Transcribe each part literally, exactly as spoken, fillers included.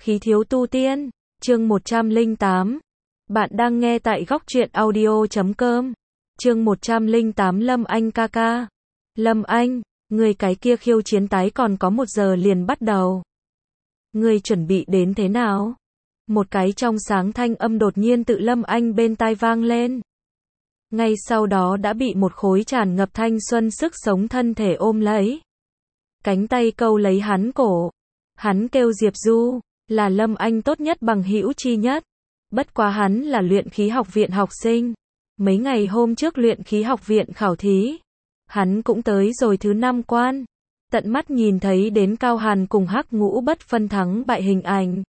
Khí thiếu tu tiên, chương một trăm lẻ tám. Bạn đang nghe tại góc truyện audio chấm com. Chương một trăm lẻ tám Lâm Anh ca ca. Lâm Anh, người cái kia khiêu chiến tái còn có một giờ liền bắt đầu. Người chuẩn bị đến thế nào? Một cái trong sáng thanh âm đột nhiên tự Lâm Anh bên tai vang lên. Ngay sau đó đã bị một khối tràn ngập thanh xuân sức sống thân thể ôm lấy. Cánh tay câu lấy hắn cổ. Hắn kêu Diệp Du, là Lâm Anh tốt nhất bằng hữu chi nhất. Bất quá hắn là luyện khí học viện học sinh. Mấy ngày hôm trước luyện khí học viện khảo thí. Hắn cũng tới rồi thứ năm quan. Tận mắt nhìn thấy đến Cao Hàn cùng Hắc Ngũ bất phân thắng bại hình ảnh.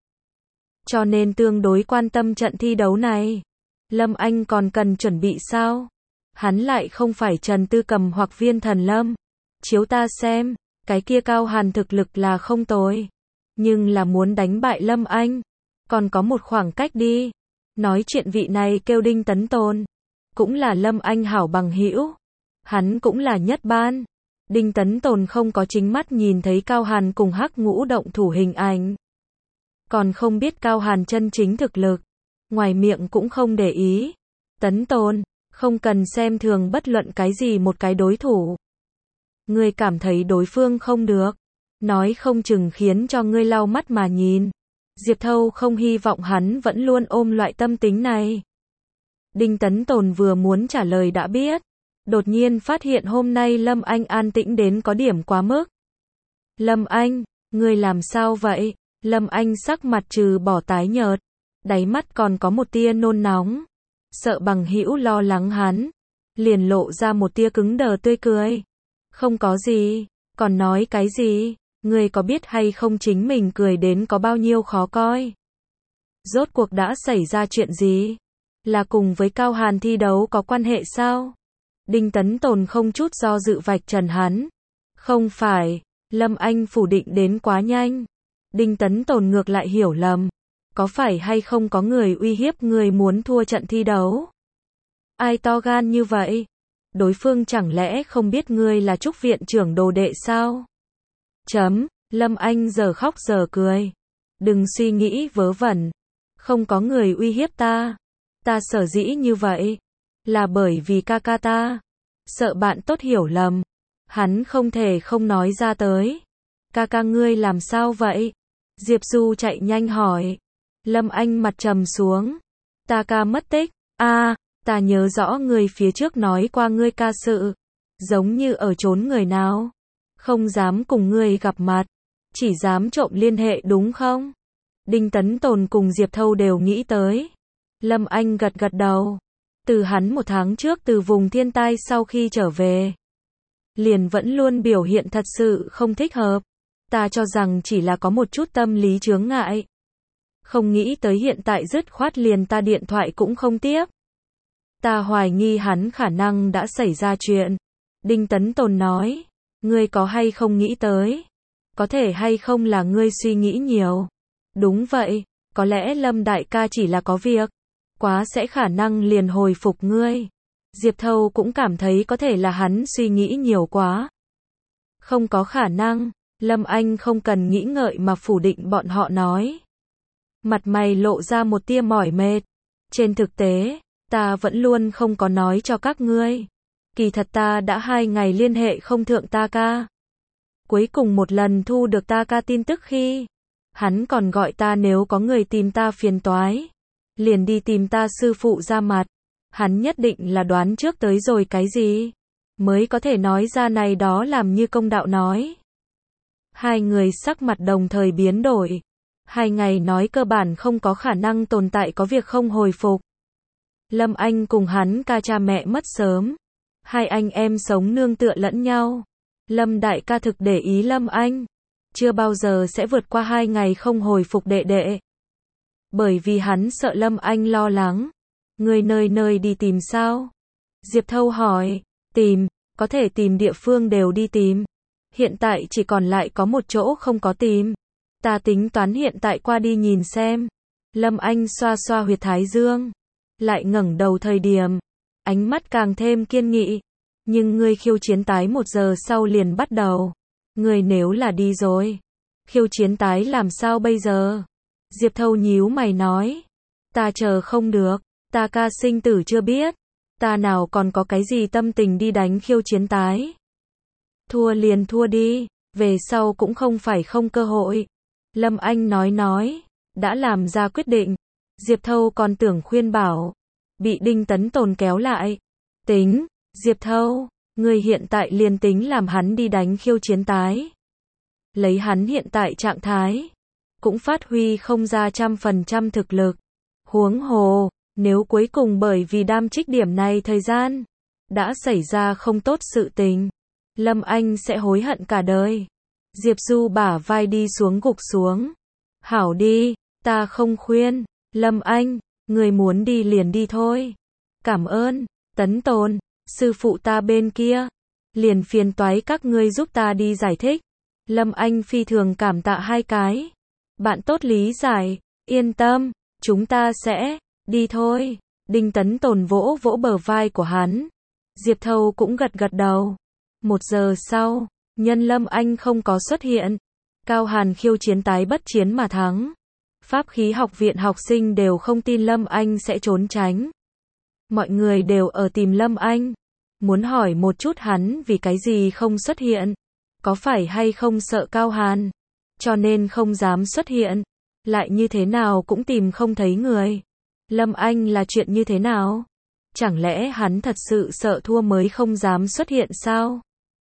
Cho nên tương đối quan tâm trận thi đấu này. Lâm Anh còn cần chuẩn bị sao? Hắn lại không phải Trần Tư Cầm hoặc Viên Thần Lâm. Chiếu ta xem, cái kia Cao Hàn thực lực là không tồi. Nhưng là muốn đánh bại Lâm Anh, còn có một khoảng cách đi. Nói chuyện vị này kêu Đinh Tấn Tồn, cũng là Lâm Anh hảo bằng hữu. Hắn cũng là nhất ban. Đinh Tấn Tồn không có chính mắt nhìn thấy Cao Hàn cùng Hắc Ngũ động thủ hình ảnh. Còn không biết Cao Hàn chân chính thực lực. Ngoài miệng cũng không để ý. Tấn Tồn, không cần xem thường bất luận cái gì một cái đối thủ. Ngươi cảm thấy đối phương không được, nói không chừng khiến cho ngươi lau mắt mà nhìn. Diệp Thâu không hy vọng hắn vẫn luôn ôm loại tâm tính này. Đinh Tấn Tồn vừa muốn trả lời đã biết. Đột nhiên phát hiện hôm nay Lâm Anh an tĩnh đến có điểm quá mức. Lâm Anh, ngươi làm sao vậy? Lâm Anh sắc mặt trừ bỏ tái nhợt, đáy mắt còn có một tia nôn nóng. Sợ bằng hữu lo lắng hắn, liền lộ ra một tia cứng đờ tươi cười. Không có gì, còn nói cái gì? Ngươi có biết hay không chính mình cười đến có bao nhiêu khó coi? Rốt cuộc đã xảy ra chuyện gì? Là cùng với Cao Hàn thi đấu có quan hệ sao? Đinh Tấn Tồn không chút do dự vạch trần hắn. Không phải, Lâm Anh phủ định đến quá nhanh. Đinh Tấn Tồn ngược lại hiểu lầm. Có phải hay không có người uy hiếp người muốn thua trận thi đấu? Ai to gan như vậy? Đối phương chẳng lẽ không biết ngươi là Trúc viện trưởng đồ đệ sao? Chấm, Lâm Anh giờ khóc giờ cười. Đừng suy nghĩ vớ vẩn. Không có người uy hiếp ta. Ta sở dĩ như vậy, là bởi vì ca ca ta. Sợ bạn tốt hiểu lầm. Hắn không thể không nói ra tới. Ca ca ngươi làm sao vậy? Diệp Du chạy nhanh hỏi. Lâm Anh mặt trầm xuống. Ta ca mất tích. A, à, ta nhớ rõ người phía trước nói qua ngươi ca sự. Giống như ở trốn người nào. Không dám cùng ngươi gặp mặt. Chỉ dám trộm liên hệ đúng không? Đinh Tấn Tồn cùng Diệp Thâu đều nghĩ tới. Lâm Anh gật gật đầu. Từ hắn một tháng trước từ vùng thiên tai sau khi trở về. Liền vẫn luôn biểu hiện thật sự không thích hợp. Ta cho rằng chỉ là có một chút tâm lý chướng ngại. Không nghĩ tới hiện tại dứt khoát liền ta điện thoại cũng không tiếp. Ta hoài nghi hắn khả năng đã xảy ra chuyện. Đinh Tấn Tồn nói. Ngươi có hay không nghĩ tới? Có thể hay không là ngươi suy nghĩ nhiều? Đúng vậy, có lẽ Lâm đại ca chỉ là có việc. Quá sẽ khả năng liền hồi phục ngươi. Diệp Thâu cũng cảm thấy có thể là hắn suy nghĩ nhiều quá. Không có khả năng, Lâm Anh không cần nghĩ ngợi mà phủ định bọn họ nói. Mặt mày lộ ra một tia mỏi mệt. Trên thực tế, ta vẫn luôn không có nói cho các ngươi. Kỳ thật ta đã hai ngày liên hệ không thượng ta ca. Cuối cùng một lần thu được ta ca tin tức khi, hắn còn gọi ta nếu có người tìm ta phiền toái, liền đi tìm ta sư phụ ra mặt. Hắn nhất định là đoán trước tới rồi cái gì, mới có thể nói ra này đó làm như công đạo nói. Hai người sắc mặt đồng thời biến đổi. Hai ngày nói cơ bản không có khả năng tồn tại có việc không hồi phục. Lâm Anh cùng hắn ca cha mẹ mất sớm. Hai anh em sống nương tựa lẫn nhau. Lâm đại ca thực để ý Lâm Anh. Chưa bao giờ sẽ vượt qua hai ngày không hồi phục đệ đệ. Bởi vì hắn sợ Lâm Anh lo lắng. Người nơi nơi đi tìm sao? Diệp Thâu hỏi. Tìm, có thể tìm địa phương đều đi tìm. Hiện tại chỉ còn lại có một chỗ không có tìm. Ta tính toán hiện tại qua đi nhìn xem. Lâm Anh xoa xoa huyệt thái dương. Lại ngẩng đầu thời điểm. Ánh mắt càng thêm kiên nghị. Nhưng ngươi khiêu chiến tái một giờ sau liền bắt đầu. Ngươi nếu là đi rồi. Khiêu chiến tái làm sao bây giờ? Diệp Thâu nhíu mày nói. Ta chờ không được, ta ca sinh tử chưa biết. Ta nào còn có cái gì tâm tình đi đánh khiêu chiến tái. Thua liền thua đi, về sau cũng không phải không cơ hội. Lâm Anh nói nói, đã làm ra quyết định. Diệp Thâu còn tưởng khuyên bảo, bị Đinh Tấn Tồn kéo lại. Tính, Diệp Thâu, người hiện tại liền tính làm hắn đi đánh khiêu chiến tái. Lấy hắn hiện tại trạng thái, cũng phát huy không ra trăm phần trăm thực lực. Huống hồ, nếu cuối cùng bởi vì đam trích điểm này thời gian, đã xảy ra không tốt sự tình, Lâm Anh sẽ hối hận cả đời. Diệp Du bả vai đi xuống gục xuống. Hảo đi, ta không khuyên. Lâm Anh, người muốn đi liền đi thôi. Cảm ơn, Tấn Tồn, sư phụ ta bên kia. Liền phiền toái các ngươi giúp ta đi giải thích. Lâm Anh phi thường cảm tạ hai cái. Bạn tốt lý giải, yên tâm, chúng ta sẽ đi thôi. Đinh Tấn Tồn vỗ vỗ bờ vai của hắn. Diệp Thâu cũng gật gật đầu. Một giờ sau, nhân Lâm Anh không có xuất hiện. Cao Hàn khiêu chiến tái bất chiến mà thắng. Pháp khí học viện học sinh đều không tin Lâm Anh sẽ trốn tránh. Mọi người đều ở tìm Lâm Anh. Muốn hỏi một chút hắn vì cái gì không xuất hiện. Có phải hay không sợ Cao Hàn, cho nên không dám xuất hiện. Lại như thế nào cũng tìm không thấy người. Lâm Anh là chuyện như thế nào? Chẳng lẽ hắn thật sự sợ thua mới không dám xuất hiện sao?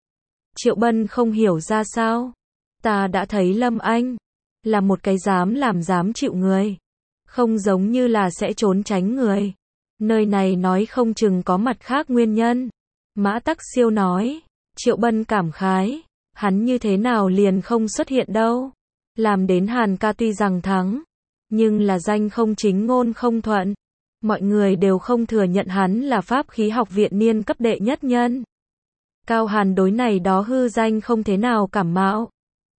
Triệu Bân không hiểu ra sao. Ta đã thấy Lâm Anh là một cái dám làm dám chịu người. Không giống như là sẽ trốn tránh người. Nơi này nói không chừng có mặt khác nguyên nhân. Mã Tắc Siêu nói. Triệu Bân cảm khái. Hắn như thế nào liền không xuất hiện đâu. Làm đến Hàn ca tuy rằng thắng, nhưng là danh không chính ngôn không thuận. Mọi người đều không thừa nhận hắn là pháp khí học viện niên cấp đệ nhất nhân. Cao Hàn đối này đó hư danh không thế nào cảm mạo.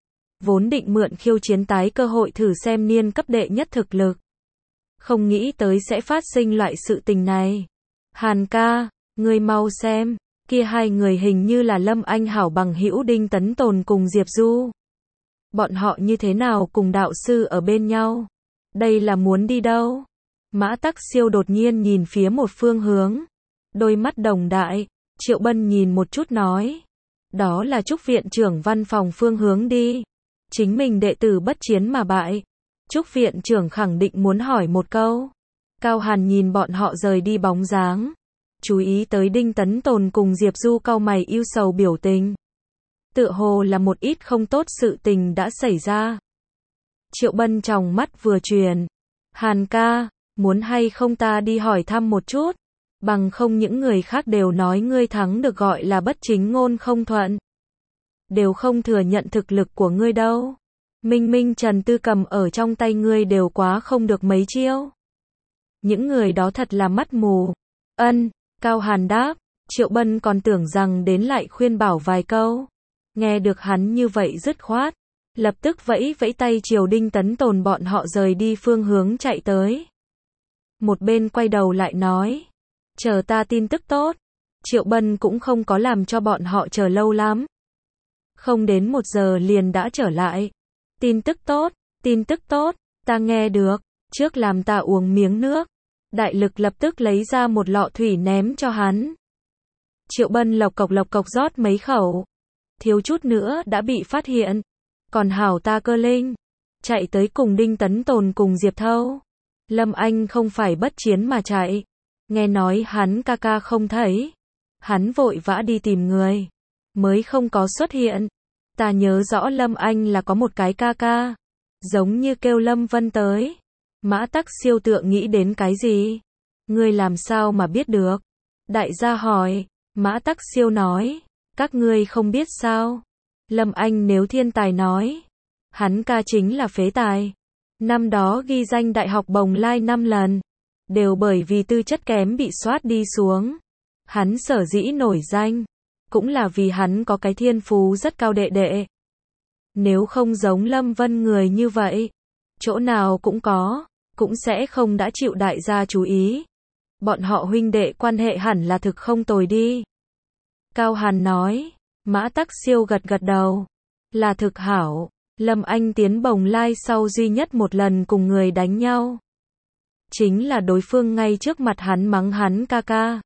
Vốn định mượn khiêu chiến tái cơ hội thử xem niên cấp đệ nhất thực lực. Không nghĩ tới sẽ phát sinh loại sự tình này. Hàn ca, ngươi mau xem, kia hai người hình như là Lâm Anh hảo bằng hữu Đinh Tấn Tồn cùng Diệp Du. Bọn họ như thế nào cùng đạo sư ở bên nhau? Đây là muốn đi đâu? Mã Tắc Siêu đột nhiên nhìn phía một phương hướng. Đôi mắt đồng đại. Triệu Bân nhìn một chút nói. Đó là Trúc viện trưởng văn phòng phương hướng đi. Chính mình đệ tử bất chiến mà bại. Trúc viện trưởng khẳng định muốn hỏi một câu. Cao Hàn nhìn bọn họ rời đi bóng dáng. Chú ý tới Đinh Tấn Tồn cùng Diệp Du cau mày ưu sầu biểu tình. Tựa hồ là một ít không tốt sự tình đã xảy ra. Triệu Bân tròng mắt vừa truyền. Hàn ca, muốn hay không ta đi hỏi thăm một chút. Bằng không những người khác đều nói ngươi thắng được gọi là bất chính ngôn không thuận. Đều không thừa nhận thực lực của ngươi đâu. Minh Minh Trần Tư cầm ở trong tay ngươi đều quá không được mấy chiêu. Những người đó thật là mắt mù. Ân, Cao Hàn đáp. Triệu Bân còn tưởng rằng đến lại khuyên bảo vài câu. Nghe được hắn như vậy dứt khoát. Lập tức vẫy vẫy tay chiều Đinh Tấn Tồn bọn họ rời đi phương hướng chạy tới. Một bên quay đầu lại nói. Chờ ta tin tức tốt. Triệu Bân cũng không có làm cho bọn họ chờ lâu lắm. Không đến một giờ liền đã trở lại. Tin tức tốt, tin tức tốt, ta nghe được. Trước làm ta uống miếng nước. Đại Lực lập tức lấy ra một lọ thủy ném cho hắn. Triệu Bân lộc cộc lộc cộc rót mấy khẩu. Thiếu chút nữa đã bị phát hiện. Còn hảo ta cơ linh. Chạy tới cùng Đinh Tấn Tồn cùng Diệp Thâu. Lâm Anh không phải bất chiến mà chạy. Nghe nói hắn ca ca không thấy. Hắn vội vã đi tìm người. Mới không có xuất hiện. Ta nhớ rõ Lâm Anh là có một cái ca ca. Giống như kêu Lâm Vân tới. Mã Tắc Siêu tựa nghĩ đến cái gì? Ngươi làm sao mà biết được? Đại gia hỏi. Mã Tắc Siêu nói. Các ngươi không biết sao? Lâm Anh nếu thiên tài nói. Hắn ca chính là phế tài. Năm đó ghi danh đại học bồng lai năm lần. Đều bởi vì tư chất kém bị soát đi xuống. Hắn sở dĩ nổi danh. Cũng là vì hắn có cái thiên phú rất cao đệ đệ. Nếu không giống Lâm Vân người như vậy. Chỗ nào cũng có. Cũng sẽ không đã chịu đại gia chú ý. Bọn họ huynh đệ quan hệ hẳn là thực không tồi đi. Cao Hàn nói. Mã Tắc Siêu gật gật đầu. Là thực hảo. Lâm Anh tiến bồng lai sau duy nhất một lần cùng người đánh nhau. Chính là đối phương ngay trước mặt hắn mắng hắn ca ca.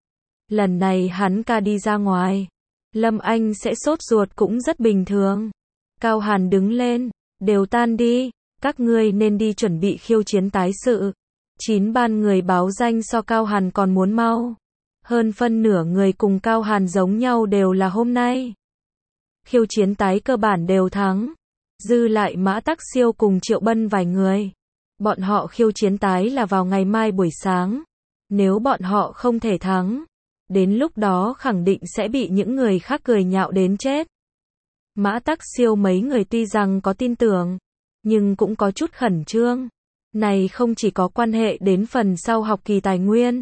Lần này hắn ca đi ra ngoài. Lâm Anh sẽ sốt ruột cũng rất bình thường. Cao Hàn đứng lên, đều tan đi, các ngươi nên đi chuẩn bị khiêu chiến tái sự. Chín ban người báo danh so Cao Hàn còn muốn mau. Hơn phân nửa người cùng Cao Hàn giống nhau đều là hôm nay. Khiêu chiến tái cơ bản đều thắng. Dư lại Mã Tắc Siêu cùng Triệu Bân vài người. Bọn họ khiêu chiến tái là vào ngày mai buổi sáng. Nếu bọn họ không thể thắng, đến lúc đó khẳng định sẽ bị những người khác cười nhạo đến chết. Mã Tắc Siêu mấy người tuy rằng có tin tưởng, nhưng cũng có chút khẩn trương. Này không chỉ có quan hệ đến phần sau học kỳ tài nguyên,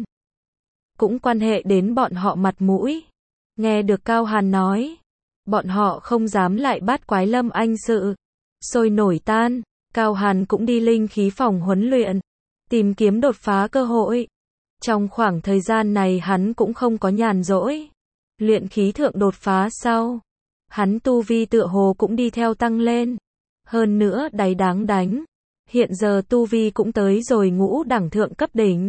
cũng quan hệ đến bọn họ mặt mũi. Nghe được Cao Hàn nói, bọn họ không dám lại bắt quái Lâm Anh sự. Sôi nổi tan, Cao Hàn cũng đi linh khí phòng huấn luyện, tìm kiếm đột phá cơ hội. Trong khoảng thời gian này hắn cũng không có nhàn rỗi. Luyện khí thượng đột phá sau, hắn tu vi tựa hồ cũng đi theo tăng lên. Hơn nữa đáy đáng đánh, hiện giờ tu vi cũng tới rồi ngũ đẳng thượng cấp đỉnh.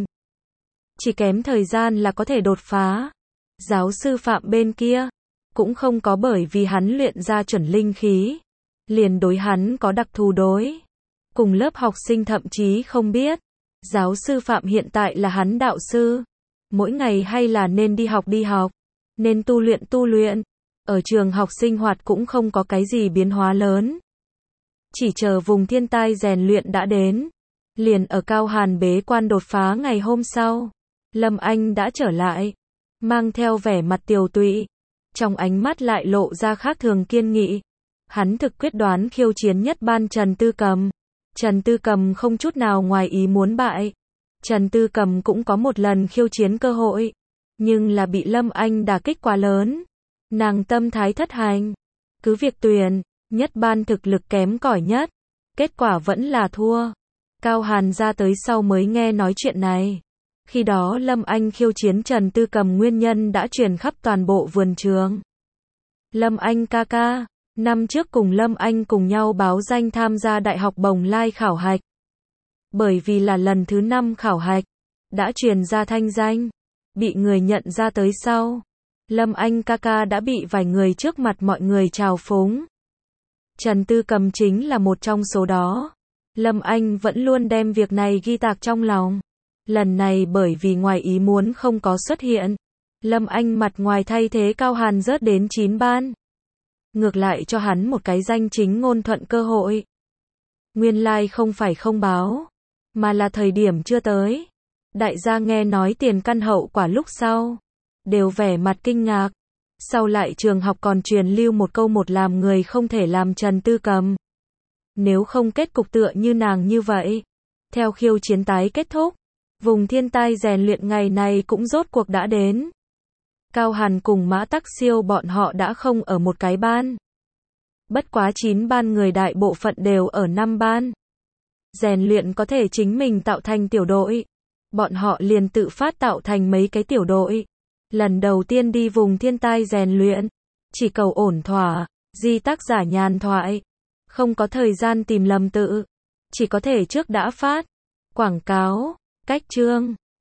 Chỉ kém thời gian là có thể đột phá. Giáo sư Phạm bên kia, cũng không có bởi vì hắn luyện ra chuẩn linh khí, liền đối hắn có đặc thù đối. Cùng lớp học sinh thậm chí không biết, giáo sư Phạm hiện tại là hắn đạo sư. Mỗi ngày hay là nên đi học đi học, nên tu luyện tu luyện. Ở trường học sinh hoạt cũng không có cái gì biến hóa lớn. Chỉ chờ vùng thiên tai rèn luyện đã đến. Liền ở Cao Hàn bế quan đột phá ngày hôm sau, Lâm Anh đã trở lại, mang theo vẻ mặt tiều tụy, trong ánh mắt lại lộ ra khác thường kiên nghị. Hắn thực quyết đoán khiêu chiến nhất ban Trần Tư Cầm. Trần Tư Cầm không chút nào ngoài ý muốn bại. Trần Tư Cầm cũng có một lần khiêu chiến cơ hội, nhưng là bị Lâm Anh đả kích quá lớn. Nàng tâm thái thất hành, cứ việc tuyển, nhất ban thực lực kém cỏi nhất, kết quả vẫn là thua. Cao Hàn ra tới sau mới nghe nói chuyện này. Khi đó Lâm Anh khiêu chiến Trần Tư Cầm nguyên nhân đã truyền khắp toàn bộ vườn trường. Lâm Anh ca ca, năm trước cùng Lâm Anh cùng nhau báo danh tham gia Đại học Bồng Lai khảo hạch. Bởi vì là lần thứ năm khảo hạch, đã truyền ra thanh danh, bị người nhận ra tới sau. Lâm Anh ca ca đã bị vài người trước mặt mọi người trào phúng. Trần Tư Cầm chính là một trong số đó. Lâm Anh vẫn luôn đem việc này ghi tạc trong lòng. Lần này bởi vì ngoài ý muốn không có xuất hiện, Lâm Anh mặt ngoài thay thế Cao Hàn rớt đến chín ban. Ngược lại cho hắn một cái danh chính ngôn thuận cơ hội. Nguyên lai like không phải không báo, mà là thời điểm chưa tới. Đại gia nghe nói tiền căn hậu quả lúc sau, đều vẻ mặt kinh ngạc. Sau lại trường học còn truyền lưu một câu một làm người không thể làm Trần Tư Cầm. Nếu không kết cục tựa như nàng như vậy. Theo khiêu chiến tái kết thúc, vùng thiên tai rèn luyện ngày này cũng rốt cuộc đã đến. Cao Hàn cùng Mã Tắc Siêu bọn họ đã không ở một cái ban. Bất quá chín ban người đại bộ phận đều ở năm ban. Rèn luyện có thể chính mình tạo thành tiểu đội. Bọn họ liền tự phát tạo thành mấy cái tiểu đội. Lần đầu tiên đi vùng thiên tai rèn luyện, chỉ cầu ổn thỏa, di tác giả nhàn thoại. Không có thời gian tìm lầm tự, chỉ có thể trước đã phát. Quảng cáo, cách chương.